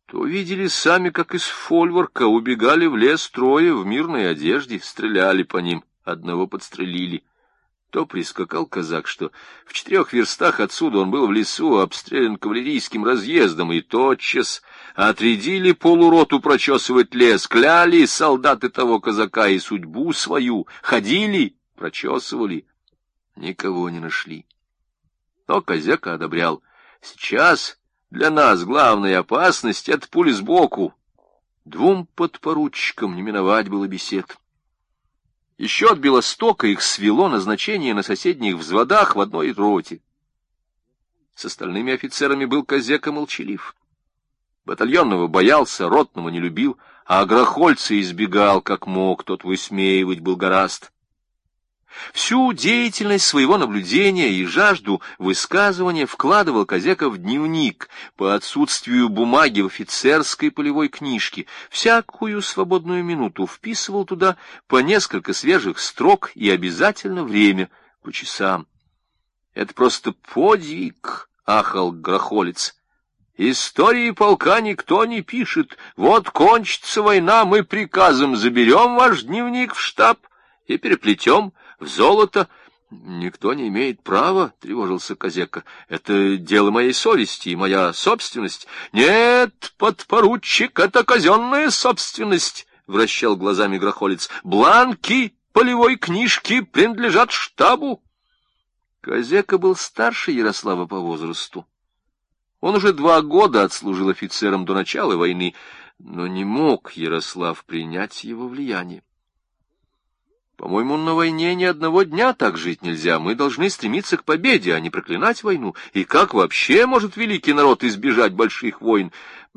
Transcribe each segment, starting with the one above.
то видели сами, как из фольворка убегали в лес трое в мирной одежде, стреляли по ним, одного подстрелили. То прискакал казак, что в 4 верстах отсюда он был в лесу, обстрелян кавалерийским разъездом, и тотчас отрядили полуроту прочесывать лес, кляли солдаты того казака и судьбу свою, ходили, прочесывали, никого не нашли. Но казак одобрял. Сейчас для нас главная опасность — это пули сбоку. 2 подпоручикам не миновать было бесед. Еще от Белостока их свело назначение на соседних взводах в одной роте. С остальными офицерами был казака молчалив. Батальонного боялся, ротного не любил, а Грохольца избегал, как мог, тот высмеивать был горазд. Всю деятельность своего наблюдения и жажду высказывания вкладывал казака в дневник, по отсутствию бумаги в офицерской полевой книжке. Всякую свободную минуту вписывал туда по несколько свежих строк и обязательно время по часам. «Это просто подвиг», — ахал Грохолец. «Истории полка никто не пишет. Вот кончится война, мы приказом заберем ваш дневник в штаб и переплетем в золото». «Никто не имеет права», — тревожился казака. «Это дело моей совести и моя собственность». «Нет, подпоручик, это казенная собственность», — вращал глазами Грохолец. «Бланки полевой книжки принадлежат штабу». Казака был старше Ярослава по возрасту. Он уже 2 года отслужил офицером до начала войны, но не мог Ярослав принять его влияние. «По-моему, на войне ни одного дня так жить нельзя. Мы должны стремиться к победе, а не проклинать войну. И как вообще может великий народ избежать больших войн?»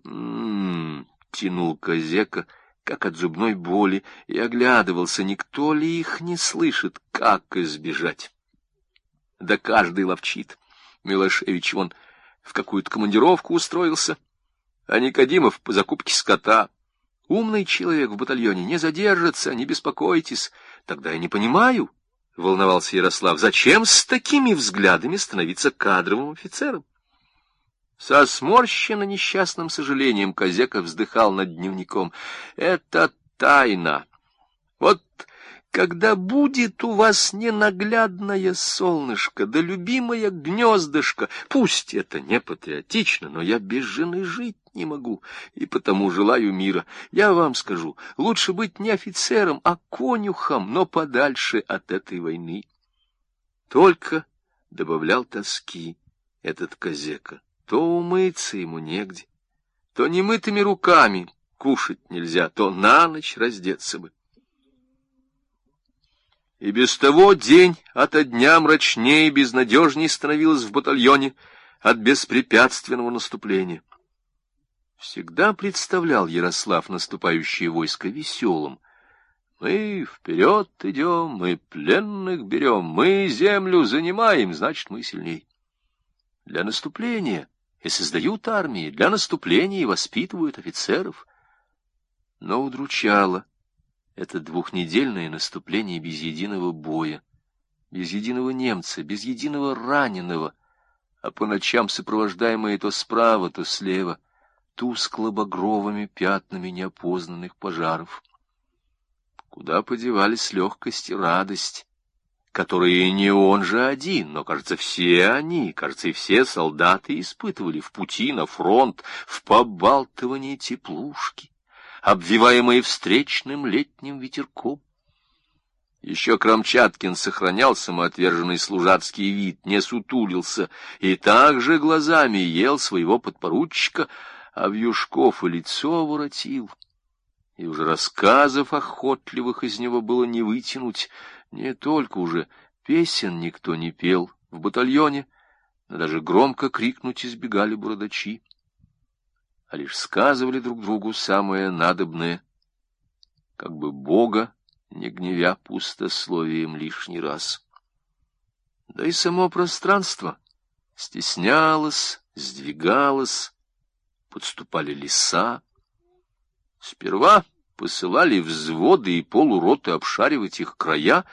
Тянул казака, как от зубной боли, и оглядывался, никто ли их не слышит, как избежать. Да каждый ловчит. Милошевич вон в какую-то командировку устроился, а Никодимов по закупке скота. Умный человек в батальоне не задержится, не беспокойтесь. Тогда я не понимаю, — волновался Ярослав, — зачем с такими взглядами становиться кадровым офицером? Со сморщенно несчастным сожалением казака вздыхал над дневником. Это тайна. Вот когда будет у вас ненаглядное солнышко, да любимое гнездышко, пусть это не патриотично, но я без жены жить не могу, и потому желаю мира. Я вам скажу, лучше быть не офицером, а конюхом, но подальше от этой войны. Только добавлял тоски этот казака. То умыться ему негде, то немытыми руками кушать нельзя, то на ночь раздеться бы. И без того день ото дня мрачнее и безнадежнее становилось в батальоне от беспрепятственного наступления. Всегда представлял Ярослав наступающее войско веселым. Мы вперед идем, мы пленных берем, мы землю занимаем, значит, мы сильней. Для наступления и создают армии, для наступления и воспитывают офицеров. Но удручало это 2-недельное наступление без единого боя, без единого немца, без единого раненого, а по ночам сопровождаемое то справа, то слева тускло-багровыми пятнами неопознанных пожаров. Куда подевались легкость и радость, которые не он же один, но, кажется, все они, кажется, и все солдаты испытывали в пути на фронт, в побалтывании теплушки, обвиваемые встречным летним ветерком. Еще Крамчаткин сохранял самоотверженный служацкий вид, не сутулился и также глазами ел своего подпоручика, а Вьюшков и лицо воротил. И уже рассказов охотливых из него было не вытянуть, не только уже песен никто не пел в батальоне, но даже громко крикнуть избегали бородачи, а лишь сказывали друг другу самое надобное, как бы Бога не гневя пустословием лишний раз. Да и само пространство стеснялось, сдвигалось, подступали леса. Сперва посылали взводы и полуроты обшаривать их края,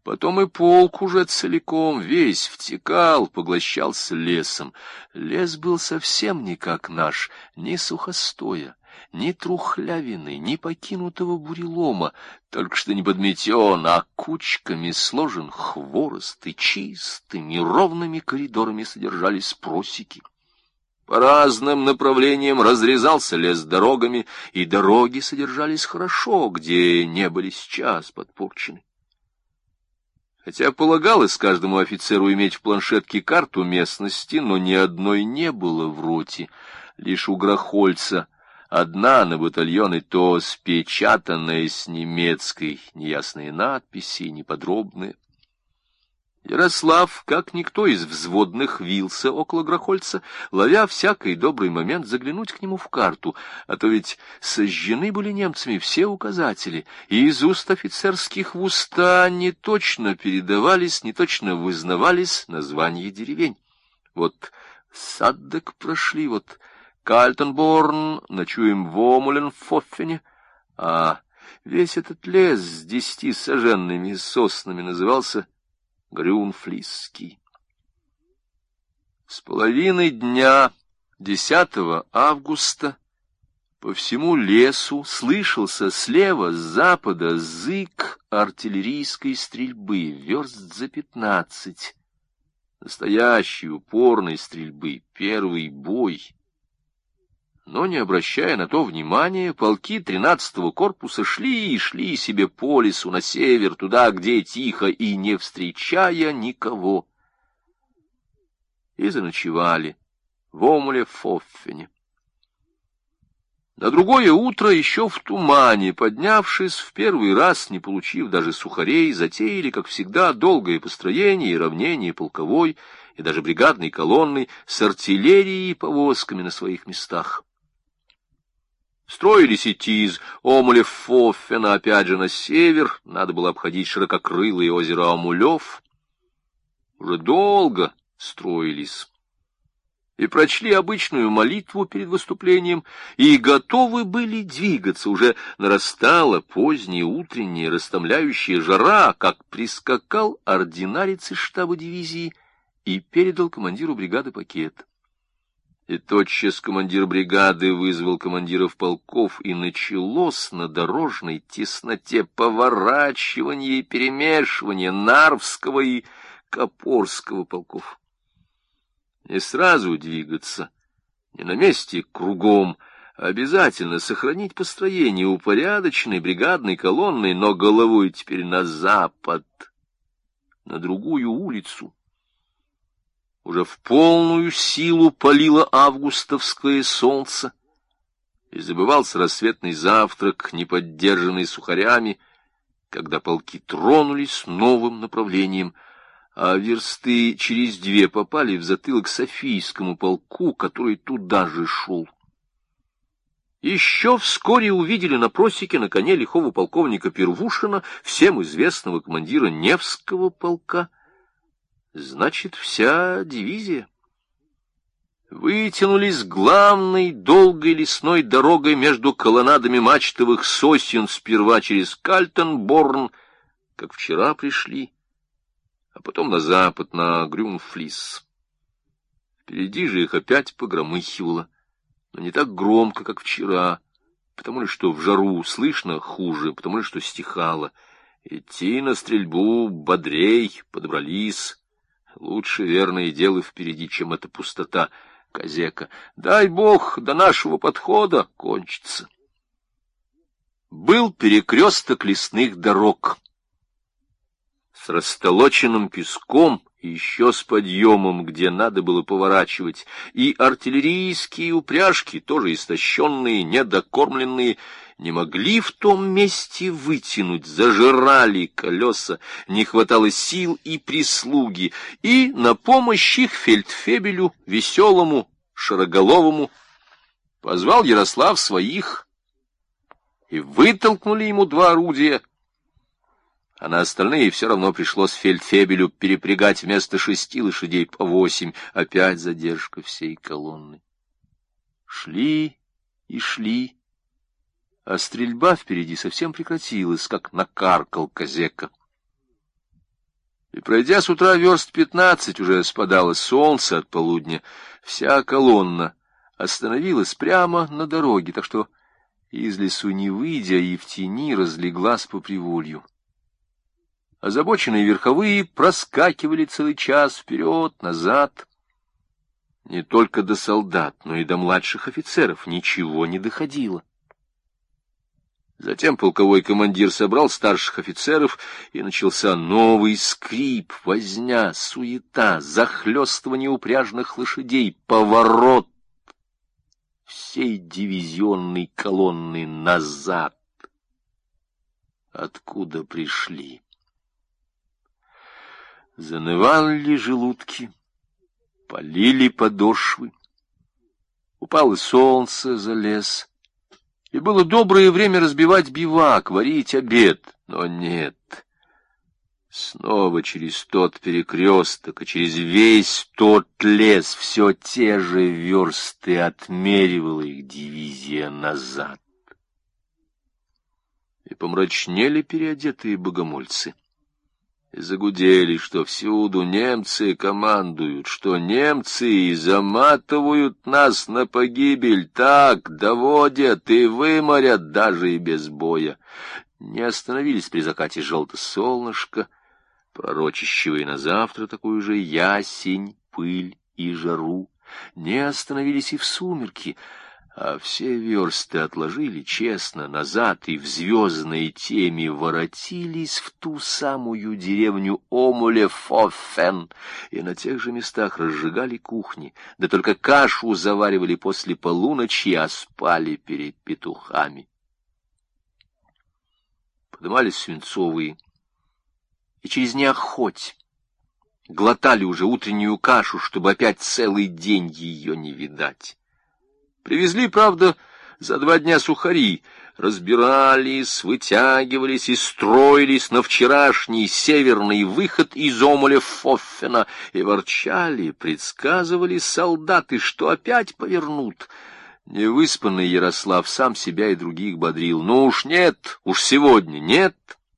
Потом и полк уже целиком, весь втекал, поглощался лесом. Лес был совсем не как наш, ни сухостоя, ни трухлявины, ни покинутого бурелома, только что не подметен, а кучками сложен хворост, и чистыми ровными коридорами содержались просеки. По разным направлениям разрезался лес дорогами, и дороги содержались хорошо, где не были сейчас подпорчены. Хотя полагалось каждому офицеру иметь в планшетке карту местности, но ни одной не было в роте. Лишь у Грохольца одна на батальон, и то спечатанная с немецкой, неясные надписи, неподробные. Ярослав, как никто из взводных, вился около Грохольца, ловя всякий добрый момент заглянуть к нему в карту, а то ведь сожжены были немцами все указатели, и из уст офицерских в уста не точно передавались, не точно вызнавались названия деревень. Вот Саддек прошли, вот Кальтенборн, ночуем в Омуленфоффене, а весь этот лес с 10 саженными соснами назывался Грюнфлисский. С половины дня 10 августа по всему лесу слышался слева, с запада, зык артиллерийской стрельбы, верст за 15. Настоящей упорной стрельбы, первый бой. Но, не обращая на то внимания, полки 13-го корпуса шли и шли себе по лесу на север, туда, где тихо, и не встречая никого. И заночевали в Омуле-Фоффене. На другое утро, еще в тумане, поднявшись в первый раз, не получив даже сухарей, затеяли, как всегда, долгое построение и равнение полковой и даже бригадной колонной с артиллерией и повозками на своих местах. Строились идти из Омуле-Фоффена опять же на север, надо было обходить ширококрылое озеро Амулев. Уже долго строились. И прочли обычную молитву перед выступлением, и готовы были двигаться. Уже нарастала поздняя утренняя растомляющая жара, как прискакал ординарец из штаба дивизии и передал командиру бригады пакет. И тотчас командир бригады вызвал командиров полков, и началось на дорожной тесноте поворачивание и перемешивание Нарвского и Копорского полков. Не сразу двигаться, не на месте кругом, а обязательно сохранить построение упорядоченной бригадной колонной, но головой теперь на запад, на другую улицу. Уже в полную силу палило августовское солнце, и забывался рассветный завтрак, не поддержанный сухарями, когда полки тронулись новым направлением, а версты через 2 попали в затылок Софийскому полку, который туда же шел. Еще вскоре увидели на просеке на коне лихого полковника Первушина, всем известного командира Невского полка. Значит, вся дивизия. Вытянулись главной долгой лесной дорогой между колоннадами мачтовых сосен сперва через Кальтенборн, как вчера пришли, а потом на запад, на Грюнфлис. Впереди же их опять погромыхивало, но не так громко, как вчера, потому ли что в жару слышно хуже, потому ли что стихало. Идти на стрельбу бодрей, подобрались. Лучше, верно, и дело впереди, чем эта пустота. Козека. Дай бог, до нашего подхода кончится. Был перекресток лесных дорог с растолоченным песком и еще с подъемом, где надо было поворачивать, и артиллерийские упряжки, тоже истощенные, недокормленные, не могли в том месте вытянуть, зажирали колеса, не хватало сил и прислуги, и на помощь их фельдфебелю, веселому, широголовому, позвал Ярослав своих, и вытолкнули ему 2 орудия, а на остальные все равно пришлось фельдфебелю перепрягать вместо 6 лошадей по 8, опять задержка всей колонны. Шли и шли, а стрельба впереди совсем прекратилась, как накаркал Козека. И, пройдя с утра верст 15, уже спадало солнце от полудня, вся колонна остановилась прямо на дороге, так что из лесу не выйдя и в тени разлеглась по приволью. Озабоченные верховые проскакивали целый час вперед-назад. Не только до солдат, но и до младших офицеров ничего не доходило. Затем полковой командир собрал старших офицеров, и начался новый скрип, возня, суета, захлёстывание упряжных лошадей, поворот всей дивизионной колонны назад, откуда пришли. Занывали желудки, полили подошвы, упало солнце за лес, и было доброе время разбивать бивак, варить обед, но нет. Снова через тот перекресток и через весь тот лес все те же версты отмеривала их дивизия назад. И помрачнели переодетые богомольцы. И загудели, что всюду немцы командуют, что немцы и заматывают нас на погибель, так доводят и выморят даже и без боя. Не остановились при закате желто солнышко, пророчащего и на завтра такую же ясень, пыль и жару. Не остановились и в сумерки, а все версты отложили честно назад и в звездной теме воротились в ту самую деревню Омуле-Фофен, и на тех же местах разжигали кухни, да только кашу заваривали после полуночи, а спали перед петухами. Подымались свинцовые, и через неохоть глотали уже утреннюю кашу, чтобы опять целый день ее не видать. Привезли, правда, за 2 дня сухари, разбирались, вытягивались и строились на вчерашний северный выход из Омуля-Фоффена, и ворчали, предсказывали солдаты, что опять повернут. Невыспанный Ярослав сам себя и других бодрил. Ну уж нет, уж сегодня нет.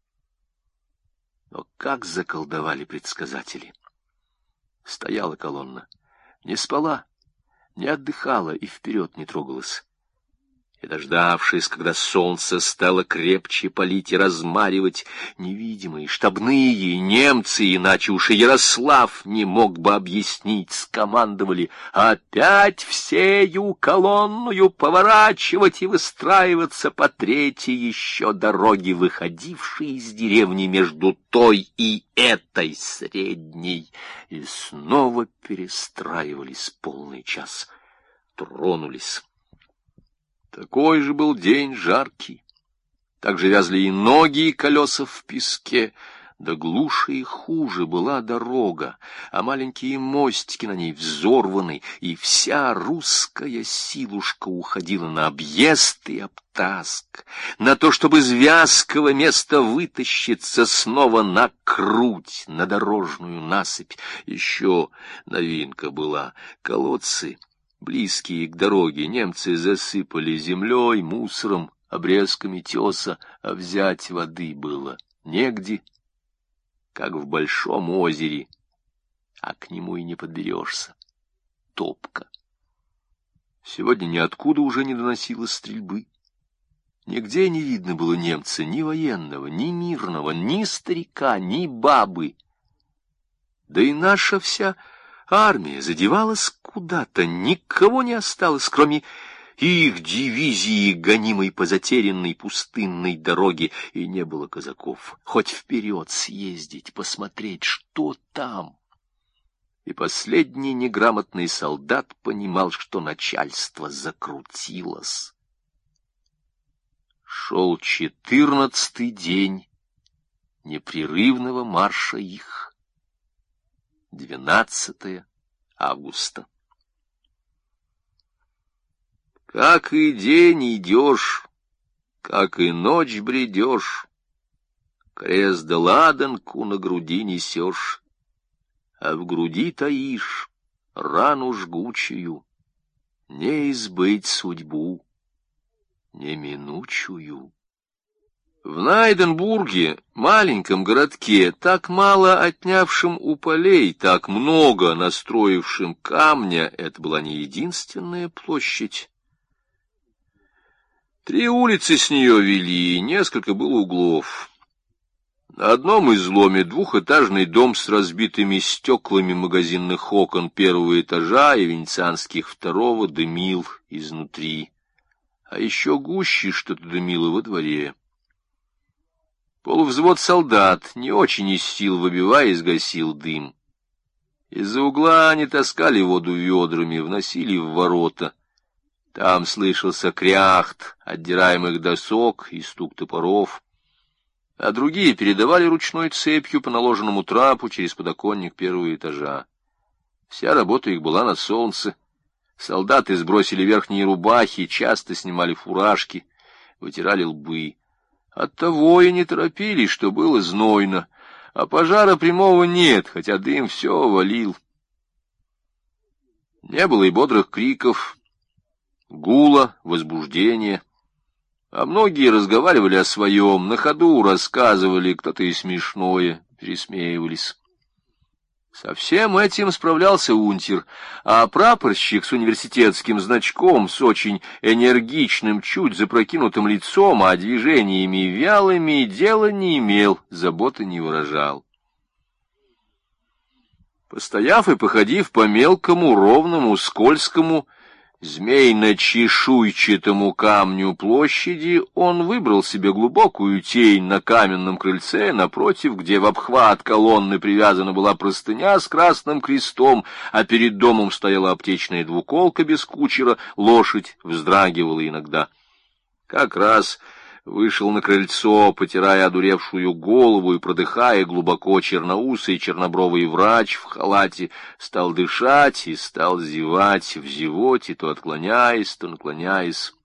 Но как заколдовали предсказатели! Стояла колонна, не спала, не отдыхала и вперед не трогалась. И, дождавшись, когда солнце стало крепче палить и размаривать, невидимые штабные немцы, иначе уж и Ярослав не мог бы объяснить, скомандовали опять всею колонную поворачивать и выстраиваться по третьей еще дороге, выходившей из деревни между той и этой средней, и снова перестраивались полный час. Тронулись. Такой же был день жаркий. Так же вязли и ноги, и колеса в песке. Да глуше и хуже была дорога, а маленькие мостики на ней взорваны, и вся русская силушка уходила на объезд и обтаск, на то, чтобы из вязкого места вытащиться снова на круть, на дорожную насыпь. Еще новинка была — колодцы, близкие к дороге, немцы засыпали землей, мусором, обрезками теса, а взять воды было негде, как в большом озере, а к нему и не подберешься. Топка. Сегодня ниоткуда уже не доносилось стрельбы. Нигде не видно было немца, ни военного, ни мирного, ни старика, ни бабы. Да и наша вся армия задевалась куда-то, никого не осталось, кроме их дивизии, гонимой по затерянной пустынной дороге, и не было казаков. Хоть вперед съездить, посмотреть, что там. И последний неграмотный солдат понимал, что начальство закрутилось. Шел 14-й день непрерывного марша их. 12 августа. Как и день идешь, как и ночь бредешь, крест да ладанку на груди несешь, а в груди таишь рану жгучую, не избыть судьбу неминучую. В Найденбурге, маленьком городке, так мало отнявшем у полей, так много настроившим камня, это была не единственная площадь. 3 улицы с нее вели, и несколько было углов. На одном изломе 2-этажный дом с разбитыми стеклами магазинных окон 1-го этажа и венецианских 2-го дымил изнутри, а еще гуще что-то дымило во дворе. Полувзвод солдат, не очень из сил выбиваясь, гасил дым. Из-за угла они таскали воду ведрами, вносили в ворота. Там слышался кряхт отдираемых досок и стук топоров, а другие передавали ручной цепью по наложенному трапу через подоконник 1-го этажа. Вся работа их была на солнце. Солдаты сбросили верхние рубахи, часто снимали фуражки, вытирали лбы. Оттого и не торопились, что было знойно, а пожара прямого нет, хотя дым все валил. Не было и бодрых криков, гула, возбуждения, а многие разговаривали о своем, на ходу рассказывали, кто-то и смешное, пересмеивались. Со всем этим справлялся унтер, а прапорщик с университетским значком, с очень энергичным, чуть запрокинутым лицом, а движениями вялыми, дела не имел, заботы не выражал. Постояв и походив по мелкому, ровному, скользкому, змейно-чешуйчатому камню площади, он выбрал себе глубокую тень на каменном крыльце напротив, где в обхват колонны привязана была простыня с красным крестом, а перед домом стояла аптечная двуколка без кучера, лошадь вздрагивала иногда. Как раз вышел на крыльцо, потирая одуревшую голову и продыхая глубоко черноусый чернобровый врач в халате, стал дышать и стал зевать в зевоте, то отклоняясь, то наклоняясь.